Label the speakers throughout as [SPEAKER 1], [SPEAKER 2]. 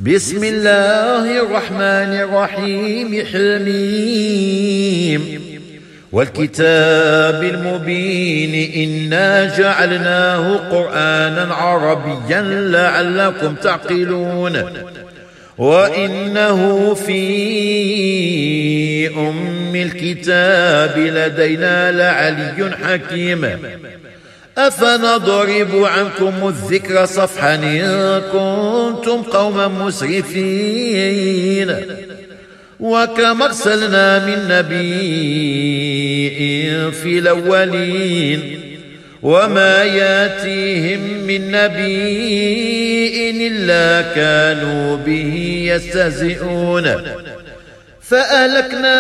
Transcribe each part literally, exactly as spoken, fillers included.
[SPEAKER 1] بسم الله الرحمن الرحيم. حميم والكتاب المبين إنا جعلناه قرآنا عربيا لعلكم تعقلون وإنه في أم الكتاب لدينا لعلي حكيم. أفنضرب عنكم الذكر صفحا إن كنتم قوما مسرفين. وكم أرسلنا من نبي في الأولين وما ياتيهم من نبي إلا كانوا به يستهزئون فأهلكنا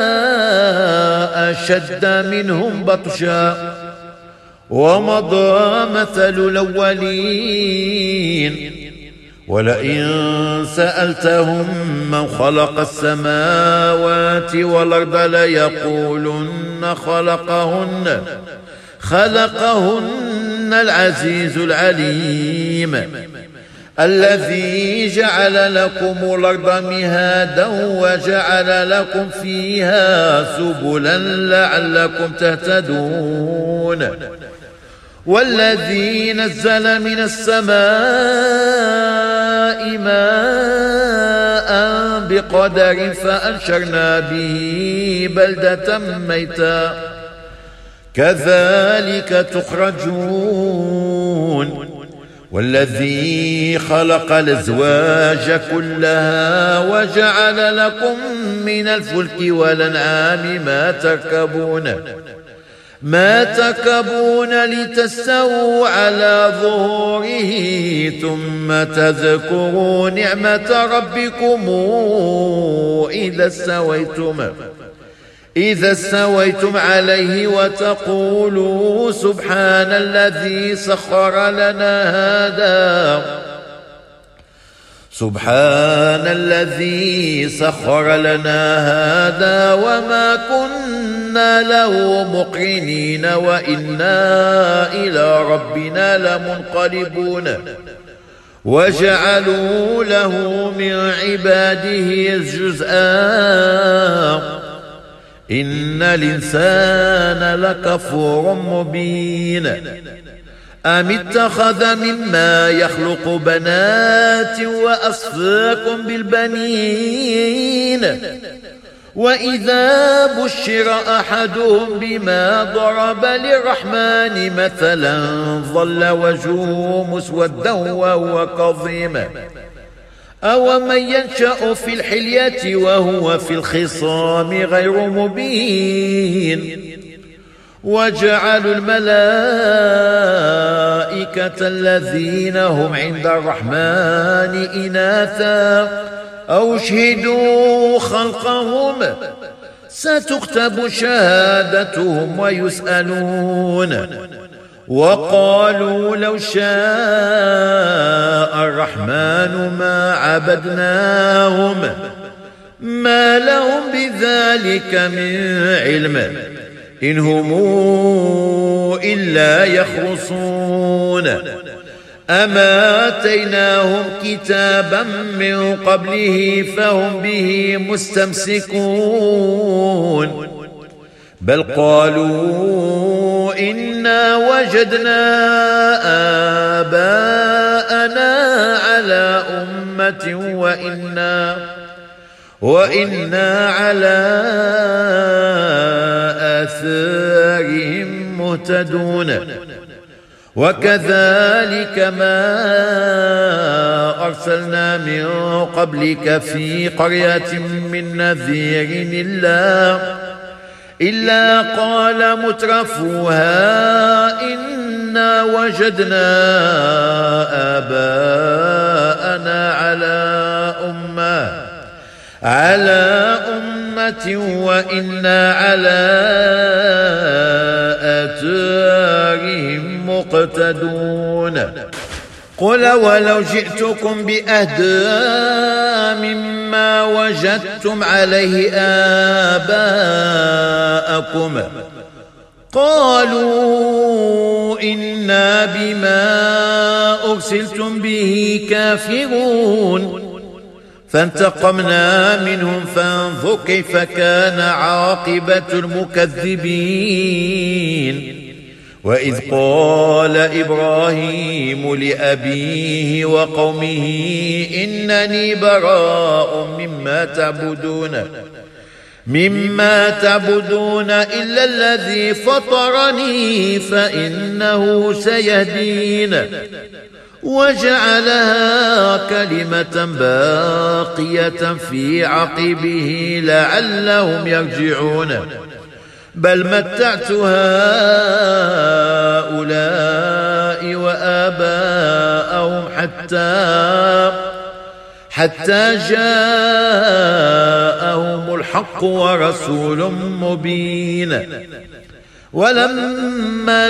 [SPEAKER 1] أشد منهم بطشا ومضى مثل الأولين. ولئن سألتهم من خلق السماوات والأرض ليقولن خلقهن خلقهن العزيز العليم الذي جعل لكم الأرض مهادا وجعل لكم فيها سبلا لعلكم تهتدون والذي نزل من السماء ماء بقدر فأنشرنا به بلدة ميتا كذلك تخرجون. والذي خلق الأزواج كلها وجعل لكم من الفلك والأنعام ما تركبون ما تركبون لتستووا على ظهوره ثم تذكروا نعمة ربكم إذا استويتم إذا استويتم عليه وتقولوا سبحان الذي سخر لنا هذا سبحان الذي سخر لنا هذا وما كنا له مقرنين وإنا إلى ربنا لمنقلبون. وجعلوا له من عباده جزءا إن الإنسان لكفور مبين. أم اتخذ مما يخلق بنات وأصفاكم بالبنين وإذا بشر أحدهم بما ضرب للرحمن مثلا ظل وجهه مسودا وهو كظيم. أومن ينشأ في الحلية وهو في الخصام غير مبين. وجعلوا الملائكة الذين هم عند الرحمن إناثا أو شهدوا خلقهم ستكتب شهادتهم ويسألون. وقالوا لو شاء الرحمن ما عبدناهم ما لهم بذلك من علم إن هم إلا يخرصون. أما آتيناهم كتابا من قبله فهم به مستمسكون بل قالوا إنا وجدنا آباءنا على أمة وإنا وإنا على آثارهم مهتدون. وكذلك ما أرسلنا من قبلك في قرية من نذير إلا إلا قال مترفوها إنا وجدنا آباءنا على أمة على أمة وإنا على آثارهم مقتدون. قل ولو جئتكم بأهدى مما وجدتم عليه آباءكم قالوا إنا بما أرسلتم به كافرون فانتقمنا منهم فانظر كيف كان عاقبة المكذبين. وإذ قال إبراهيم لأبيه وقومه إنني براء مما تعبدون مما تعبدون إلا الذي فطرني فإنه سيهدين وجعلها كلمة باقية في عقبه لعلهم يرجعون بل متعت هؤلاء وآباءهم حتى حتى جاءهم الحق ورسول مبين. ولما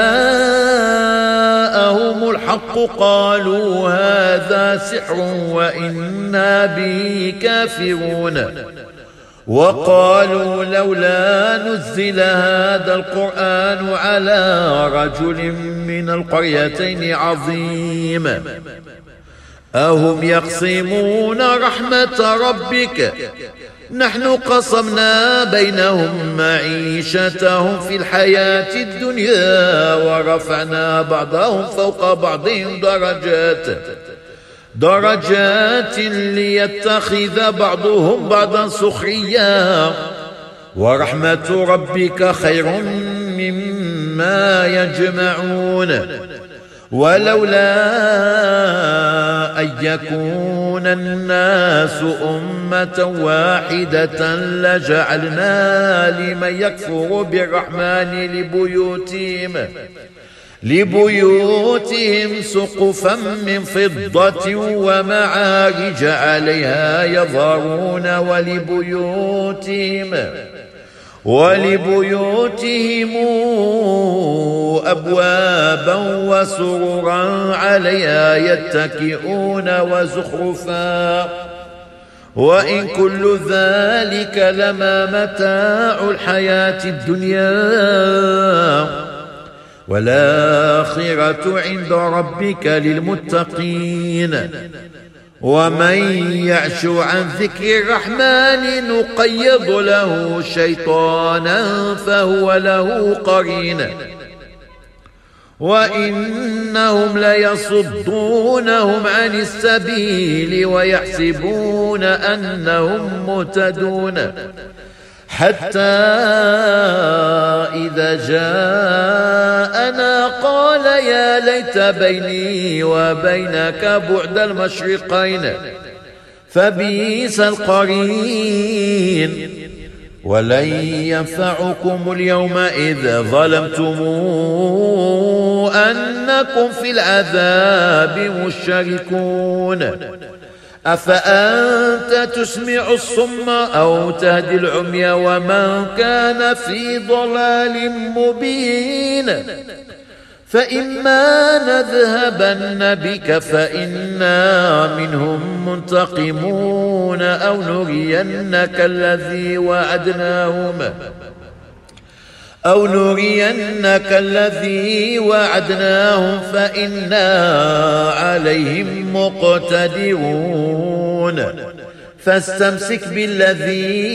[SPEAKER 1] جاءهم الحق قالوا هذا سحر وإنا به كافرون وقالوا لولا نزل هذا القرآن على رجل من القريتين عظيم أهم يقسمون رحمة ربك نحن قسمنا بينهم معيشتهم في الحياة الدنيا ورفعنا بعضهم فوق بعض درجات درجات ليتخذ بعضهم بعضا سخريا ورحمة ربك خير مما يجمعون. ولولا أن يكون الناس أمة واحدة لجعلنا لمن يكفر بالرحمن لبيوتهم لبيوتهم سقفا من فضة ومعارج عليها يظهرون ولبيوتهم ولبيوتهم أبوابا وسررا عليها يتكئون وزخرفا وإن كل ذلك لما متاع الحياة الدنيا والآخرة عند ربك للمتقين. ومن يعش عن ذكر الرحمن نقيض له شيطانا فهو له قرين وإنهم ليصدونهم عن السبيل ويحسبون أنهم مهتدون حتى إذا جاءنا قال يا ليت بيني وبينك بعد المشرقين فبئس القرين. ولن ينفعكم اليوم إذ ظلمتم أنكم في العذاب مشتركون أفأنت تسمع الصم أو تهدي العمي ومن كان في ضلال مبين. فإما نذهبن بك فإنا منهم منتقمون أو نرينك الذي وعدناهم أو نرينك الذي وعدناهم فإنا عليهم مقتدرون. فاستمسك بالذي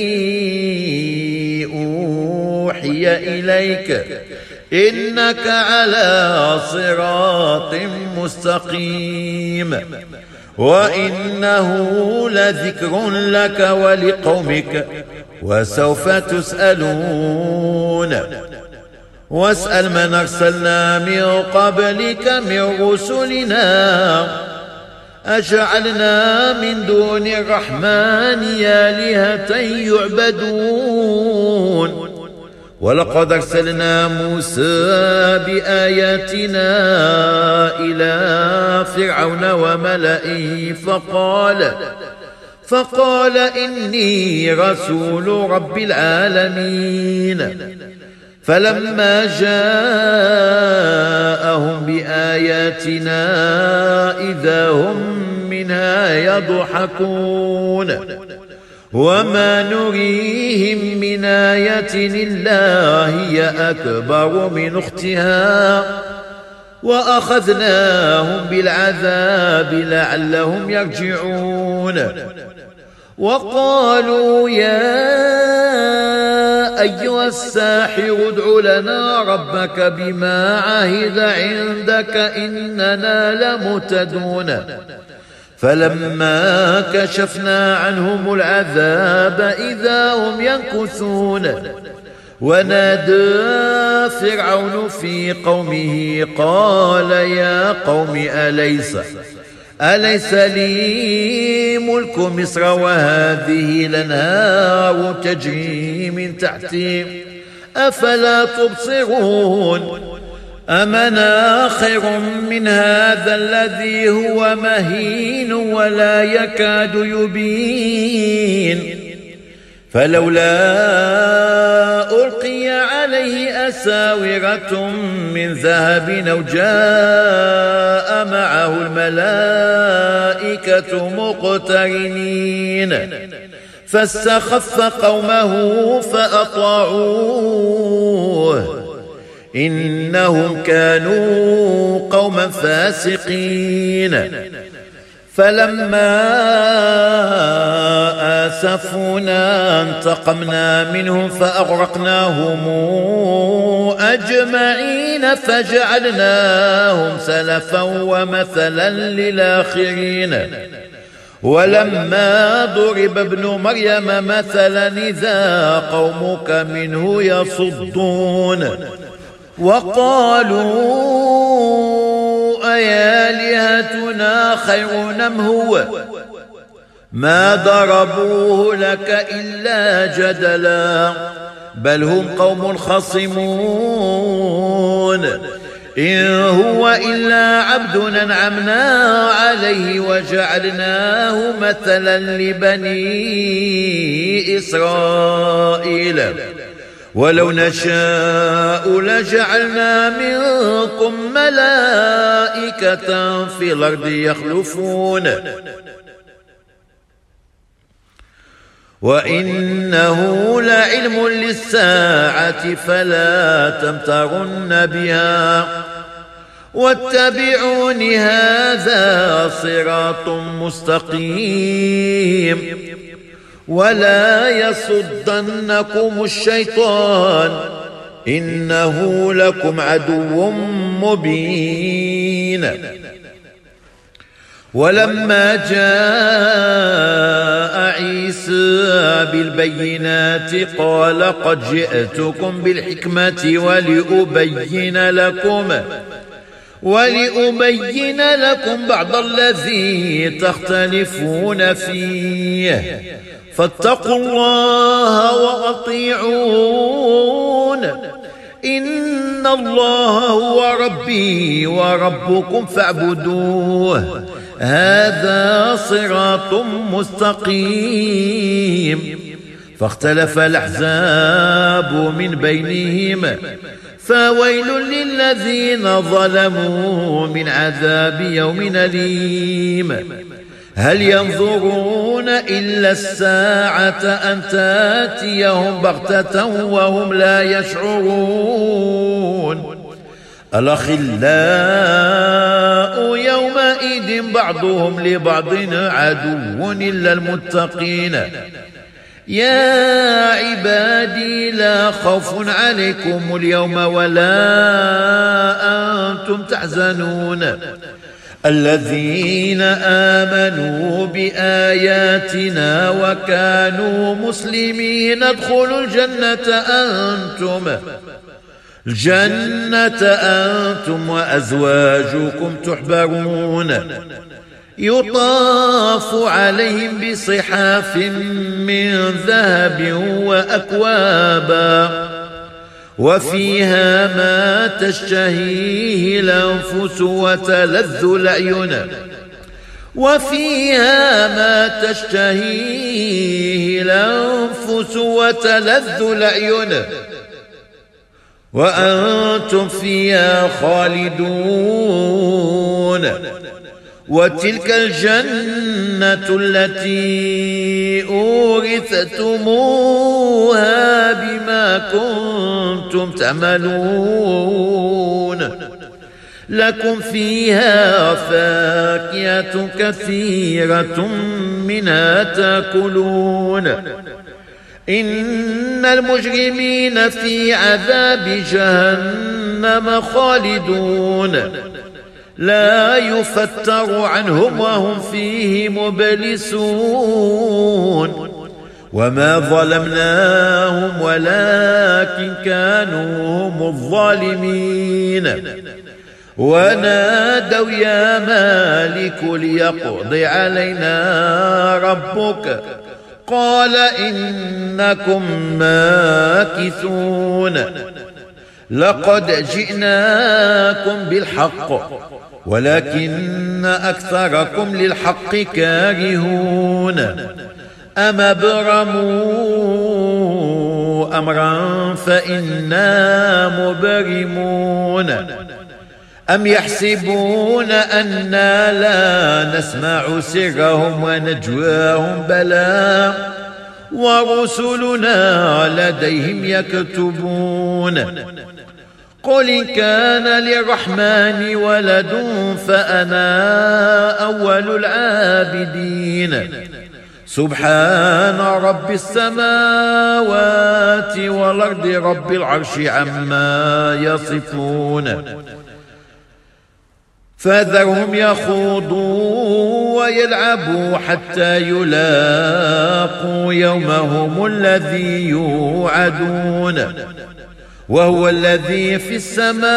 [SPEAKER 1] أوحي إليك إنك على صراط مستقيم وإنه لذكر لك ولقومك وسوف تسألون. واسأل من أرسلنا من قبلك من رسلنا أجعلنا من دون الرحمن آلهة يعبدون. ولقد أرسلنا موسى بآياتنا إلى فرعون وملئه فقال فقال إني رسول رب العالمين. فلما جاءهم بآياتنا إذا هم منها يضحكون وما نريهم من آية إلا هي أكبر من أختها وأخذناهم بالعذاب لعلهم يرجعون. وقالوا يا أيها الساحر ادع لنا ربك بما عهد عندك إننا لمهتدون. فلما كشفنا عنهم العذاب إذا هم ينكثون. ونادى فرعون في قومه قال يا قوم أليس أليس لي ملك مصر وهذه الأنهار تجري من تحتي أفلا تبصرون. أمنا خير من هذا الذي هو مهين ولا يكاد يبين. فلولا ألقي عليه أساورة من ذهب أو جاء معه الملائكة مقترنين فاستخف قومه فأطاعوه إنهم كانوا قوما فاسقين. فلما آسفونا انتقمنا منهم فأغرقناهم أجمعين فجعلناهم سلفا ومثلا للآخرين. ولما ضرب ابن مريم مثلا إذا قومك منه يصدون. وقالوا أآلهتنا خير أم هو ما ضربوه لك إلا جدلا بل هم قوم خصمون. إن هو إلا عبد أنعمنا عليه وجعلناه مثلا لبني إسرائيل ولو نشاء لجعلنا منكم ملائكة في الأرض يخلفون وإنه لعلم للساعة فلا تمترن بها واتبعون هذا صراط مستقيم. ولا يصدنكم الشيطان إنه لكم عدو مبين. ولما جاء عيسى بالبينات قال قد جئتكم بالحكمة ولأبين لكم ولأبين لكم بعض الذي تختلفون فيه فاتقوا الله وأطيعون إن الله هو ربي وربكم فاعبدوه هذا صراط مستقيم. فاختلف الأحزاب من بينهم فويل للذين ظلموا من عذاب يوم أليم. هل ينظرون إلا الساعة أن تأتيهم بغتة وهم لا يشعرون. الأخلاء يومئذ بعضهم لبعض عدو إلا المتقين. يا عبادي لا خوف عليكم اليوم ولا أنتم تحزنون الذين آمنوا بآياتنا وكانوا مسلمين ادخلوا الجنة أنتم الجنة أنتم وأزواجكم تحبرون يطاف عليهم بصحاف من ذهب وأكوابا وفيها ما تشتهيه الأنفس وتلذ الأعين وفيها ما تشتهيه الأنفس وتلذ الأعين وأنتم فيها خالدون. وتلك الجنة التي أورثتموها بما كنتم تعملون لكم فيها فاكهة كثيرة منها تأكلون إن المجرمين في عذاب جهنم خالدون لا يفتر عنهم وهم فيه مبلسون وما ظلمناهم ولكن كانوا هم الظالمين ونادوا يا مالك ليقض علينا ربك قال إنكم ماكثون لقد جئناكم بالحق ولكن أكثركم للحق كارهون أم أبرموا أمرا فإنا مبرمون أم يحسبون أنا لا نسمع سرهم ونجواهم بلى ورسلنا لديهم يكتبون قل إن كان للرحمن ولد فأنا أول العابدين سبحان رب السماوات والأرض رب العرش عما يصفون فذرهم يخوضوا ويلعبوا حتى يلاقوا يومهم الذي يوعدون وهو الذي في السماء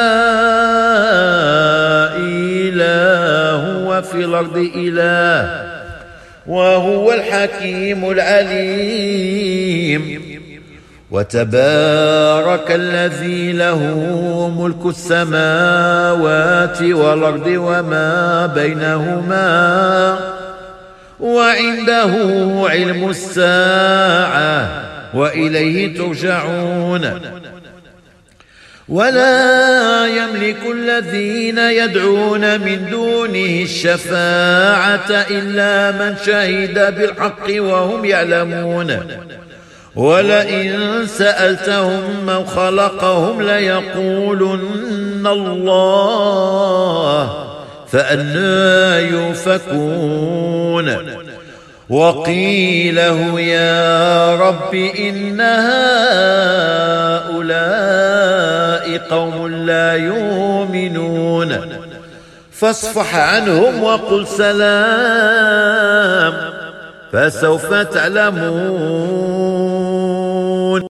[SPEAKER 1] إله وفي الأرض إله وهو الحكيم العليم وتبارك الذي له ملك السماوات والأرض وما بينهما وعنده علم الساعة وإليه ترجعون ولا يملك الذين يدعون من دونه الشفاعة إلا من شهد بالحق وهم يعلمون ولئن سألتهم من خلقهم ليقولن الله فأنى يؤفكون وقيله يا رب إن هؤلاء قوم لا يؤمنون فاصفح عنهم وقل سلام فسوف تعلمون